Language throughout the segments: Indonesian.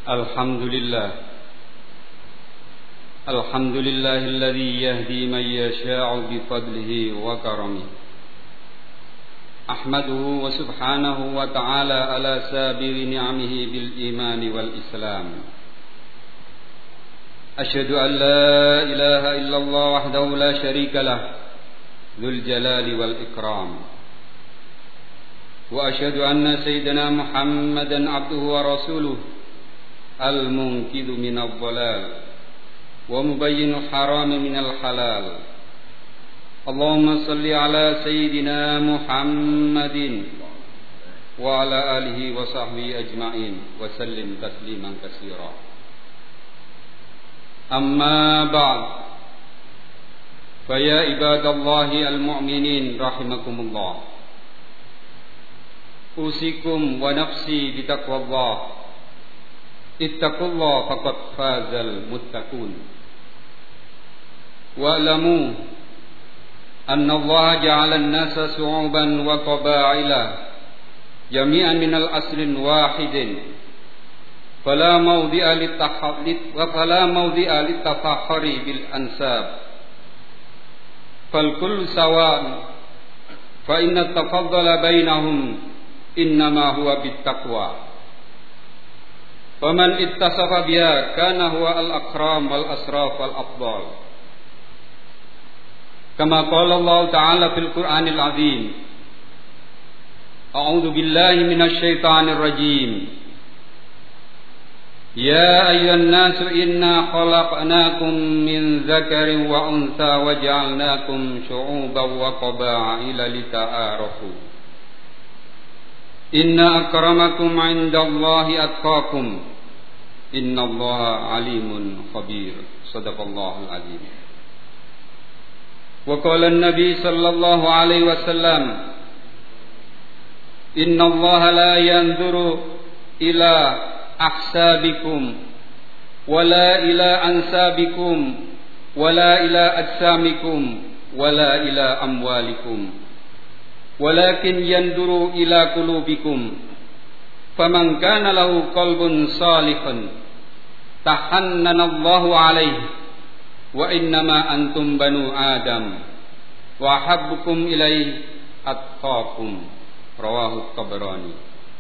الحمد لله الذي يهدي من يشاء بفضله وكرمه. أحمده وسبحانه وتعالى على سابر نعمه بالإيمان والإسلام. أشهد أن لا إله إلا الله وحده لا شريك له ذو الجلال والإكرام. وأشهد أن سيدنا محمدا عبده ورسوله المنقذ من الضلال ومبين الحرام من الحلال. اللهم صل على سيدنا محمد وعلى آله وصحبه أجمعين وسلم تسليما كثيرا. أما بعد، فيا عباد الله المؤمنين رحمكم الله، أوصيكم ونفسي بتقوى الله. اتقوا الله فقد فاز المتقون. واعلموا أن الله جعل الناس شعوبا وقبائل جميعا من الأصل واحد، فلا موضع للتفاخر بالأنساب، فالكل سواء، فإن التفضل بينهم إنما هو بالتقوى، فمن اتصف بها كان هو الأكرم والأشرف والأفضل، كما قال الله تعالى في القرآن العظيم: أعوذ بالله من الشيطان الرجيم، يا أيها الناس إنا خلقناكم من ذكر وأنثى وجعلناكم شعوبا وقبائل لتعارفوا إن أكرمكم عند الله أتقاكم إن الله عليم خبير. صدق الله العظيم. وقال النبي صلى الله عليه وسلم: إن الله لا ينظر إلى أحسابكم ولا إلى أنسابكم ولا إلى أجسامكم ولا إلى أموالكم ولكن ينظر إلى قلوبكم، فمن كان له قلب صالح تحنن الله عليه، وإنما أنتم بنو آدم وأحبكم إليه أتقاكم. رواه الطبراني.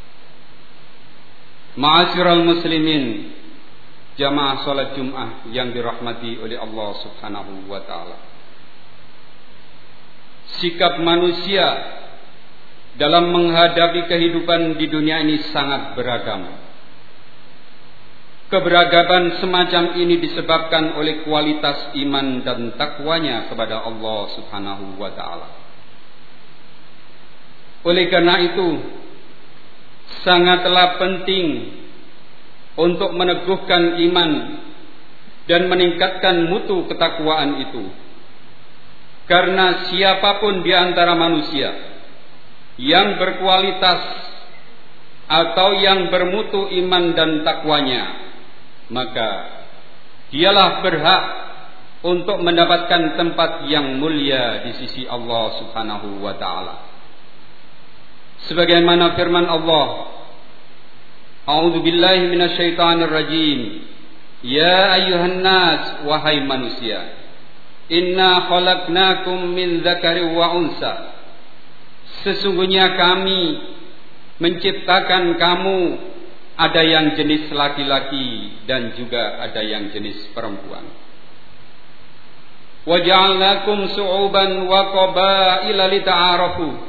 Ma'asyiral muslimin, jamaah salat Jumat yang dirahmati oleh Allah Subhanahu wa taala. Sikap manusia dalam menghadapi kehidupan di dunia ini sangat beragam. Keberagaman semacam ini disebabkan oleh kualitas iman dan takwanya kepada Allah Subhanahu wa taala. Oleh karena itu, sangatlah penting untuk meneguhkan iman dan meningkatkan mutu ketakwaan itu. Karena siapapun di antara manusia yang berkualitas atau yang bermutu iman dan takwanya, maka dialah berhak untuk mendapatkan tempat yang mulia di sisi Allah Subhanahu wa taala. Sebagaimana firman Allah, A'udzu billahi minasyaitonir rajim, ya ayyuhan nas, wahai manusia, inna khalaqnakum min dzakari wa unsa, sesungguhnya kami menciptakan kamu, ada yang jenis laki-laki dan juga ada yang jenis perempuan. Wa ja'alnakum syu'uban wa qabaila lita'arafu,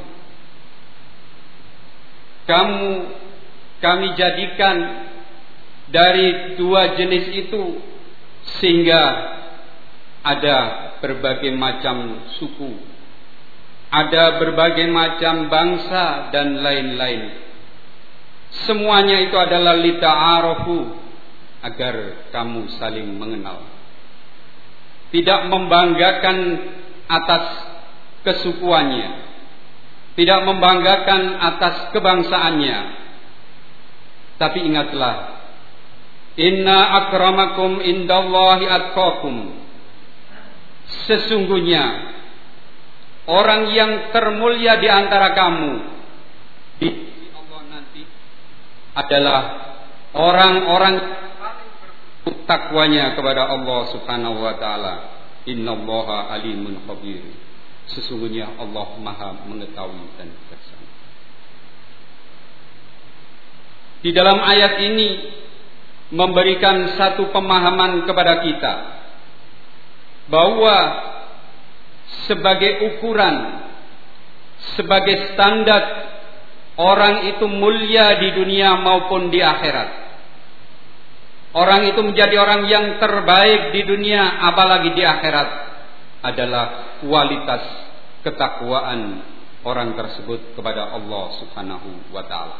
kami jadikan dari dua jenis itu sehingga ada berbagai macam suku, ada berbagai macam bangsa dan lain-lain. Semuanya itu adalah lita'arafu, agar kamu saling mengenal. Tidak membanggakan atas kesukuannya, tidak membanggakan atas kebangsaannya, tapi ingatlah, inna akramakum indallahi atqakum, sesungguhnya orang yang termulia di antara kamu di sisi Allah nanti adalah orang-orang takwanya kepada Allah Subhanahu wa taala. Innallaha alimun khabir. Sesungguhnya Allah Maha mengetahui dan bijaksana. Di dalam ayat ini memberikan satu pemahaman kepada kita bahwa sebagai ukuran, sebagai standar orang itu mulia di dunia maupun di akhirat. Orang itu menjadi orang yang terbaik di dunia apalagi di akhirat adalah kualitas ketakwaan orang tersebut kepada Allah Subhanahu wa taala.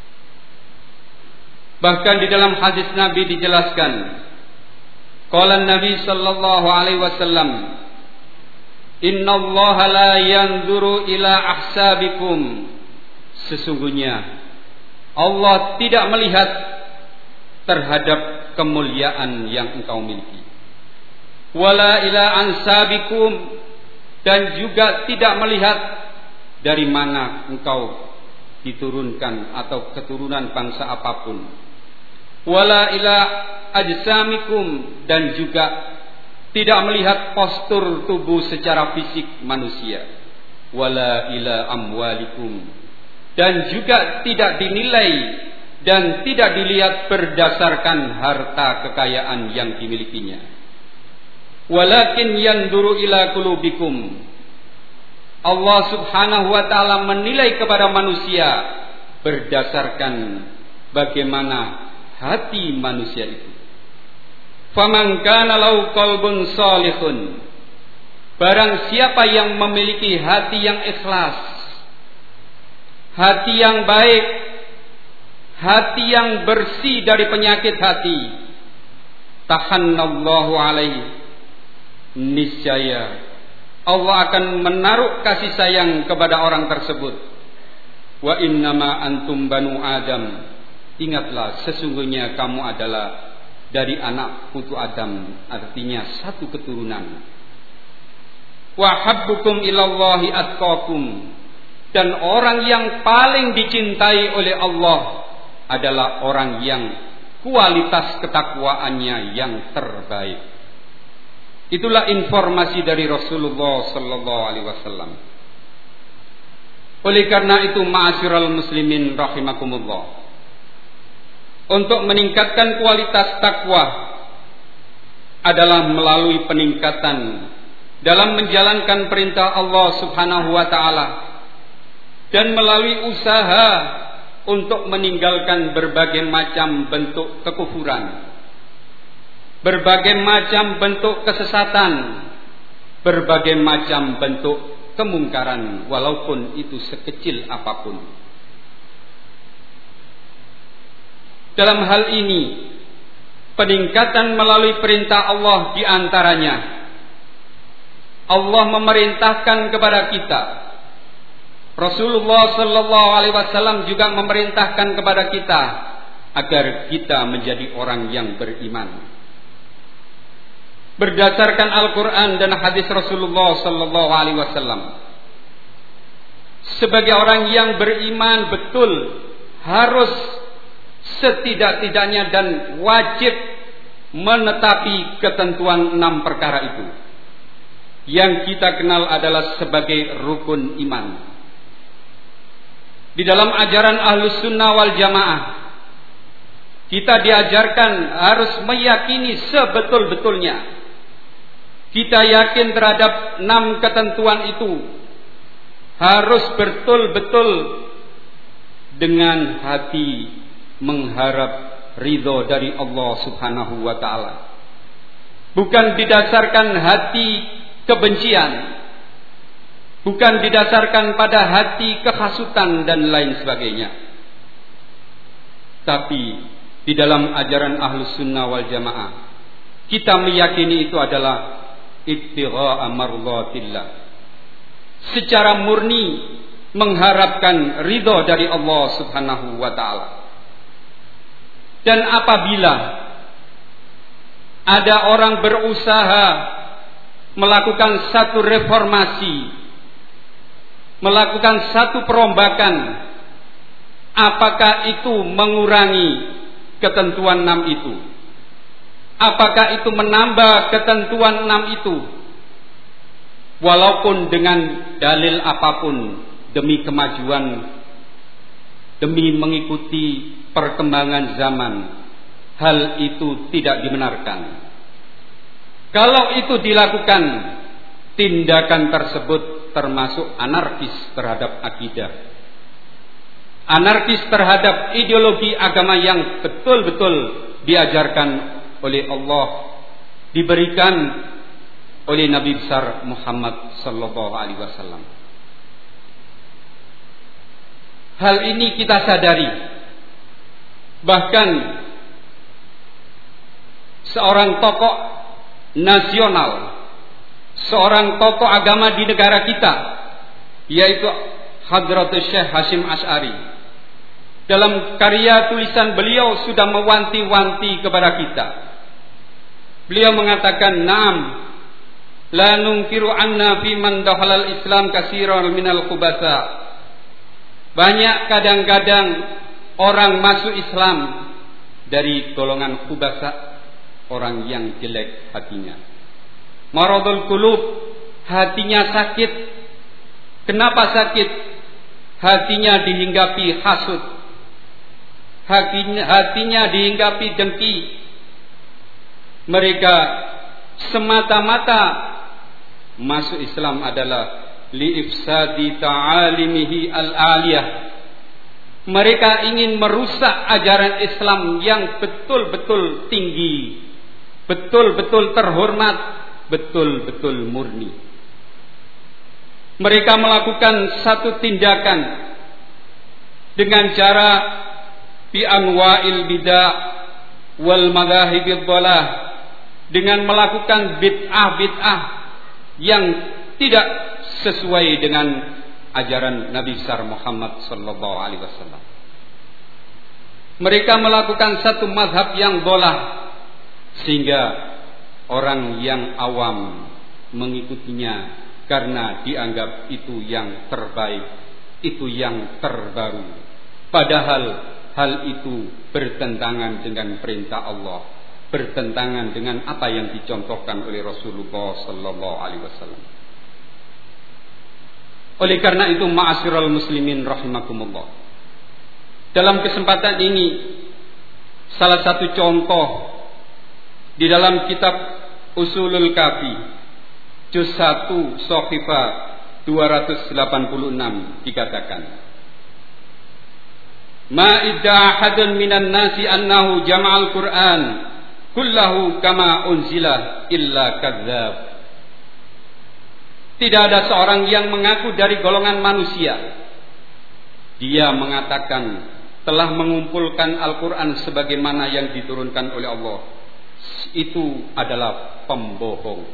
Bahkan di dalam hadis Nabi dijelaskan, qala Nabi sallallahu alaihi wasallam, "Innallaha la yanzuru ila ahsabikum." Sesungguhnya Allah tidak melihat terhadap kemuliaan yang engkau miliki. Wala ila ansabikum, dan juga tidak melihat dari mana engkau diturunkan atau keturunan bangsa apapun. Wala ila ajsamikum, dan juga tidak melihat postur tubuh secara fisik manusia. Wala ila amwalikum, dan juga tidak dinilai dan tidak dilihat berdasarkan harta kekayaan yang dimilikinya. Walakin yanduru ila qulubikum. Allah Subhanahu wa taala menilai kepada manusia berdasarkan bagaimana hati manusia itu. Faman kana lahu qalbun salihun, barang siapa yang memiliki hati yang ikhlas, hati yang baik, hati yang bersih dari penyakit hati, tahannallahu alaihi, niscaya Allah akan menaruh kasih sayang kepada orang tersebut. Wa innama antum banu Adam, ingatlah sesungguhnya kamu adalah dari anak putu Adam, artinya satu keturunan. Wa habbukum ilallahi atqakum, dan orang yang paling dicintai oleh Allah adalah orang yang kualitas ketakwaannya yang terbaik. Itulah informasi dari Rasulullah sallallahu alaihi wasallam. Oleh karena itu, ma'asyiral muslimin rahimakumullah, untuk meningkatkan kualitas takwa adalah melalui peningkatan dalam menjalankan perintah Allah Subhanahu wa taala dan melalui usaha untuk meninggalkan berbagai macam bentuk kekufuran, berbagai macam bentuk kesesatan, berbagai macam bentuk kemungkaran, walaupun itu sekecil apapun. Dalam hal ini, peningkatan melalui perintah Allah di antaranya, Allah memerintahkan kepada kita, Rasulullah sallallahu alaihi wasallam juga memerintahkan kepada kita agar kita menjadi orang yang beriman. Berdasarkan Al-Quran dan hadis Rasulullah sallallahu alaihi wasallam, sebagai orang yang beriman betul harus setidak-tidaknya dan wajib menetapi ketentuan 6 perkara itu yang kita kenal adalah sebagai rukun iman. Di dalam ajaran Ahlus Sunnah wal Jamaah, kita diajarkan harus meyakini sebetul-betulnya. Kita yakin terhadap 6 ketentuan itu harus betul-betul dengan hati mengharap ridho dari Allah Subhanahu wa taala. Bukan didasarkan hati kebencian, bukan didasarkan pada hati kehasutan dan lain sebagainya. Tapi di dalam ajaran Ahlus Sunnah wal Jamaah, kita meyakini itu adalah ibtigha'a mardatillah, secara murni mengharapkan ridho dari Allah Subhanahu wa taala. Dan apabila ada orang berusaha melakukan satu reformasi, melakukan satu perombakan, apakah itu mengurangi ketentuan 6 itu? Apakah itu menambah ketentuan 6 itu? Walaupun dengan dalil apapun, demi kemajuan, demi mengikuti perkembangan zaman, hal itu tidak dibenarkan. Kalau itu dilakukan, tindakan tersebut termasuk anarkis terhadap akidah, anarkis terhadap ideologi agama yang betul-betul diajarkan oleh Allah, diberikan oleh Nabi besar Muhammad sallallahu alaihi wasallam. Hal ini kita sadari. Bahkan seorang tokoh nasional, seorang tokoh agama di negara kita, yaitu Hadratus Syekh Hasyim Asy'ari, dalam karya tulisan beliau sudah mewanti-wanti kepada kita. Beliau mengatakan, "Na'am, la nunkiru anna fi man dakhalal Islam katsiran minal khubatsa." Banyak kadang-kadang orang masuk Islam dari golongan khubasa, orang yang jelek hatinya. Maradul qulub, hatinya sakit. Kenapa sakit? Hatinya dihinggapi hasud, hatinya dihinggapi dengki. Mereka semata-mata masuk Islam adalah liifsadi ta'alimihi al-aliyah. Mereka ingin merusak ajaran Islam yang betul-betul tinggi, betul-betul terhormat, betul-betul murni. Mereka melakukan satu tindakan dengan cara bi anwa'il bid'ah wal madahibid dhalah, dengan melakukan bid'ah-bid'ah yang tidak sesuai dengan ajaran Nabi besar Muhammad sallallahu alaihi wasallam. Mereka melakukan satu mazhab yang dhalah, sehingga orang yang awam mengikutinya karena dianggap itu yang terbaik, itu yang terbaru. Padahal hal itu bertentangan dengan perintah Allah, bertentangan dengan apa yang dicontohkan oleh Rasulullah sallallahu alaihi wasallam. Oleh karena itu, ma'asyiral muslimin rahimakumullah, dalam kesempatan ini salah satu contoh di dalam kitab Usulul Kafi juz 1 Shafifah 286 dikatakan, ma idda ahadun minan nasi annahu jama'al Qur'an kullahu kama unzila illa kadzdzab. Tidak ada seorang yang mengaku dari golongan manusia, dia mengatakan telah mengumpulkan Al-Quran sebagaimana yang diturunkan oleh Allah. Itu adalah pembohong.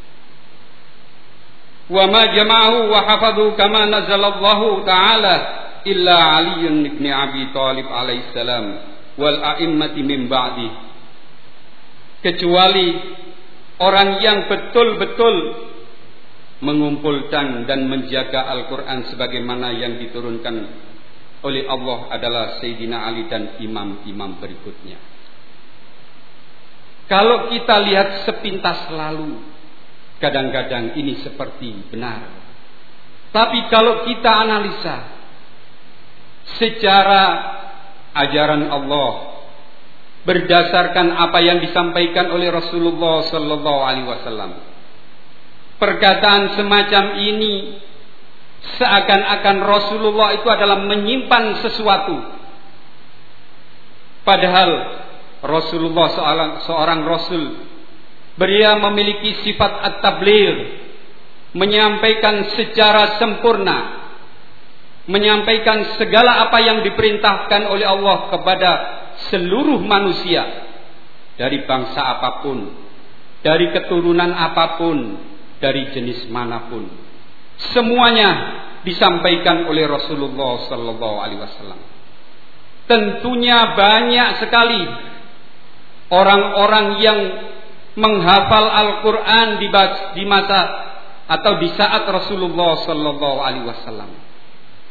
Wa ma jama'ahu wa hafadhu kama nazalallahu ta'ala illa Aliyyun ibn Abi Thalib alaihissalam wal a'immati min ba'di. Kecuali orang yang betul-betul mengumpulkan dan menjaga Al-Quran sebagaimana yang diturunkan oleh Allah adalah Sayyidina Ali dan imam-imam berikutnya. Kalau kita lihat sepintas lalu, kadang-kadang ini seperti benar. Tapi kalau kita analisa secara ajaran Allah, berdasarkan apa yang disampaikan oleh Rasulullah sallallahu alaihi wasallam, perkataan semacam ini seakan-akan Rasulullah itu adalah menyimpan sesuatu. Padahal Rasulullah seorang Rasul, beliau memiliki sifat at-tabligh, menyampaikan secara sempurna, menyampaikan segala apa yang diperintahkan oleh Allah kepada seluruh manusia, dari bangsa apapun, dari keturunan apapun, dari jenis manapun. Semuanya disampaikan oleh Rasulullah sallallahu alaihi wasallam. Tentunya banyak sekali orang-orang yang menghafal Al-Quran di masa atau di saat Rasulullah sallallahu alaihi wasallam.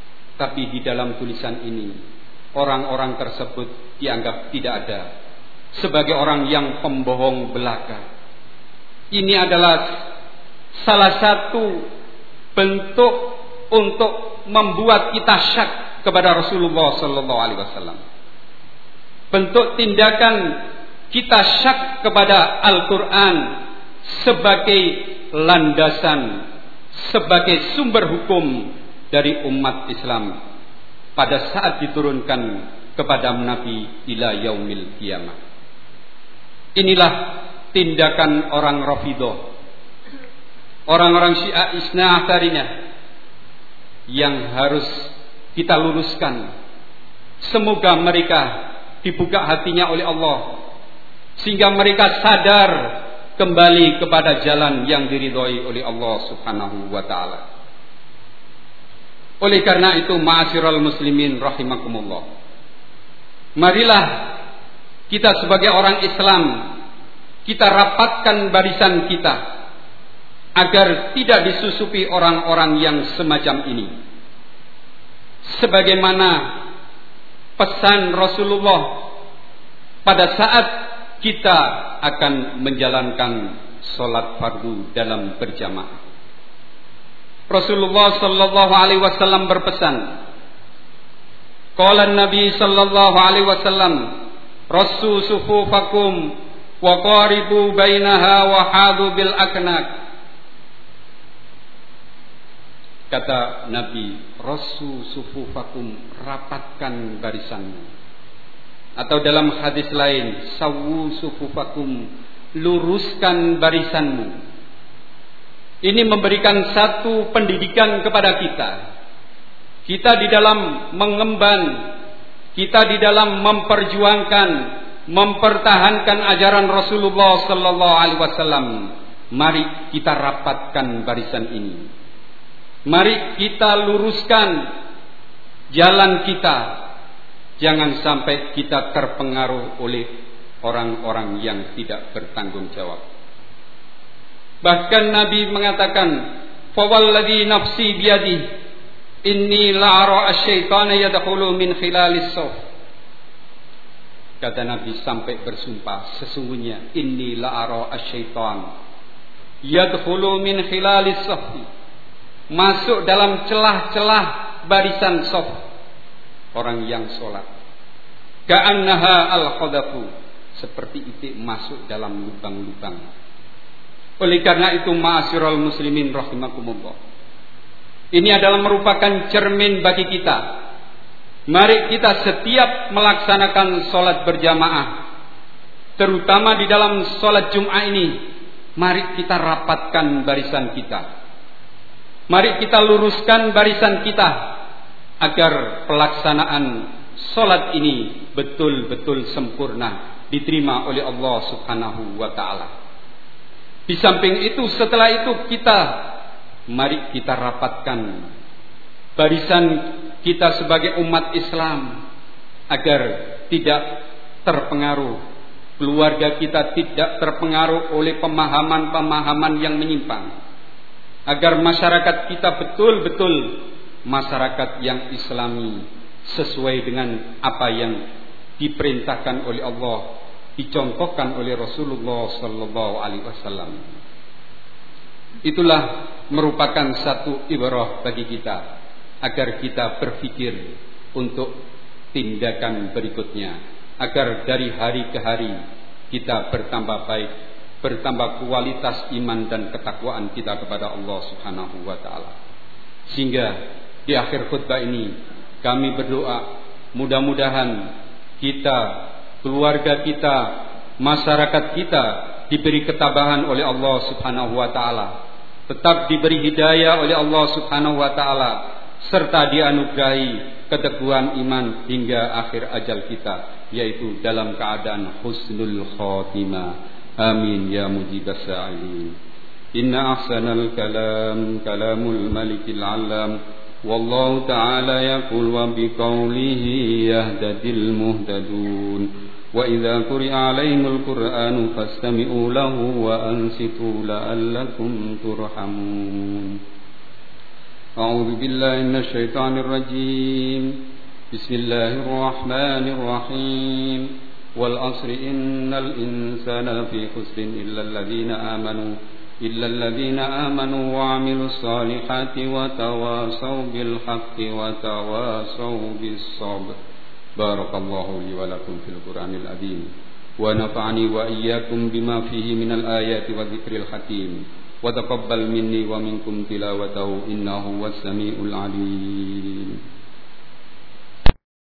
Tapi di dalam tulisan ini orang-orang tersebut dianggap tidak ada. sebagai orang yang pembohong belaka. Ini adalah salah satu bentuk untuk membuat kita syak kepada Rasulullah sallallahu alaihi wasallam. Bentuk tindakan kita syak kepada Al-Qur'an sebagai landasan, sebagai sumber hukum dari umat Islam pada saat diturunkan kepada Nabi ila yaumil qiyamah. Inilah tindakan orang Rafidhah, orang-orang Syiah Isna Asyariyah yang harus kita luruskan. Semoga mereka dibuka hatinya oleh Allah sehingga mereka sadar kembali kepada jalan yang diridhoi oleh Allah Subhanahu wa taala. Oleh karena itu, ma'asyiral muslimin rahimakumullah, marilah kita sebagai orang Islam kita rapatkan barisan kita agar tidak disusupi orang-orang yang semacam ini. Sebagaimana pesan Rasulullah pada saat kita akan menjalankan sholat fardu dalam berjamaah. Rasulullah sallallahu alaihi wasallam berpesan, qala Nabi sallallahu alaihi wasallam, "Rassu sufufakum wa qaribu bainaha wa hadu bil aknak." Kata Nabi, "Rassu sufufakum, rapatkan barisanmu." Atau dalam hadis lain, "Sawwu sufufakum, luruskan barisanmu." Ini memberikan satu pendidikan kepada kita. Kita di dalam mengemban, kita di dalam memperjuangkan, mempertahankan ajaran Rasulullah sallallahu alaihi wasallam. Mari kita rapatkan barisan ini. Mari kita luruskan jalan kita. Jangan sampai kita terpengaruh oleh orang-orang yang tidak bertanggung jawab. Bahkan Nabi mengatakan, "Fawalladzi nafsi biyadihi, inni la'ara asy-syaitana yadkhulu min khilalis shaf." Kata Nabi sampai bersumpah, sesungguhnya inni la'ara asy-syaitan yadkhulu min khilalis shaf, masuk dalam celah-celah barisan shaf orang yang sholat. Ka'annaha al-khadafu, seperti itu masuk dalam lubang-lubang. Oleh karena itu, ma'asyiral muslimin rahimakumullah, ini adalah merupakan cermin bagi kita. Mari kita setiap melaksanakan sholat berjamaah, terutama di dalam sholat Jum'ah ini, mari kita rapatkan barisan kita. Mari kita luruskan barisan kita agar pelaksanaan sholat ini betul-betul sempurna, diterima oleh Allah Subhanahu wa ta'ala. Di samping itu, setelah itu mari kita rapatkan barisan kita sebagai umat Islam agar tidak terpengaruh, keluarga kita tidak terpengaruh oleh pemahaman-pemahaman yang menyimpang, agar masyarakat kita betul-betul masyarakat yang Islami sesuai dengan apa yang diperintahkan oleh Allah, dicontohkan oleh Rasulullah sallallahu alaihi wasallam. Itulah merupakan satu ibrah bagi kita agar kita berpikir untuk tindakan berikutnya, agar dari hari ke hari kita bertambah baik, bertambah kualitas iman dan ketakwaan kita kepada Allah Subhanahu wa taala. Sehingga di akhir khutbah ini kami berdoa, mudah-mudahan kita, keluarga kita, masyarakat kita diberi ketabahan oleh Allah Subhanahu wa taala, tetap diberi hidayah oleh Allah Subhanahu wa taala, serta dianugerahi keteguhan iman hingga akhir ajal kita, yaitu dalam keadaan husnul khatimah. Amin ya mujibas sa'ilin. Inna ahsanal kalam kalamul malikil alam, wallahu ta'ala yaqul wa biqaulihi yahdadil muhtadun. Wa idza quri'a 'alaihimul qur'anu fastami'u lahu wa ansitu la'allakum turhamun. A'udzu billahi minasy syaithanir rajim. Bismillahirrahmanirrahim. والعصر إن الإنسان لفي خسر إلا الذين آمنوا وعملوا الصالحات وتواصوا بالحق وتواصوا بالصبر. بارك الله لي ولكم في القرآن العظيم ونفعني وإياكم بما فيه من الآيات والذكر الحكيم وتقبل مني ومنكم تلاوته إنه هو السميع العليم.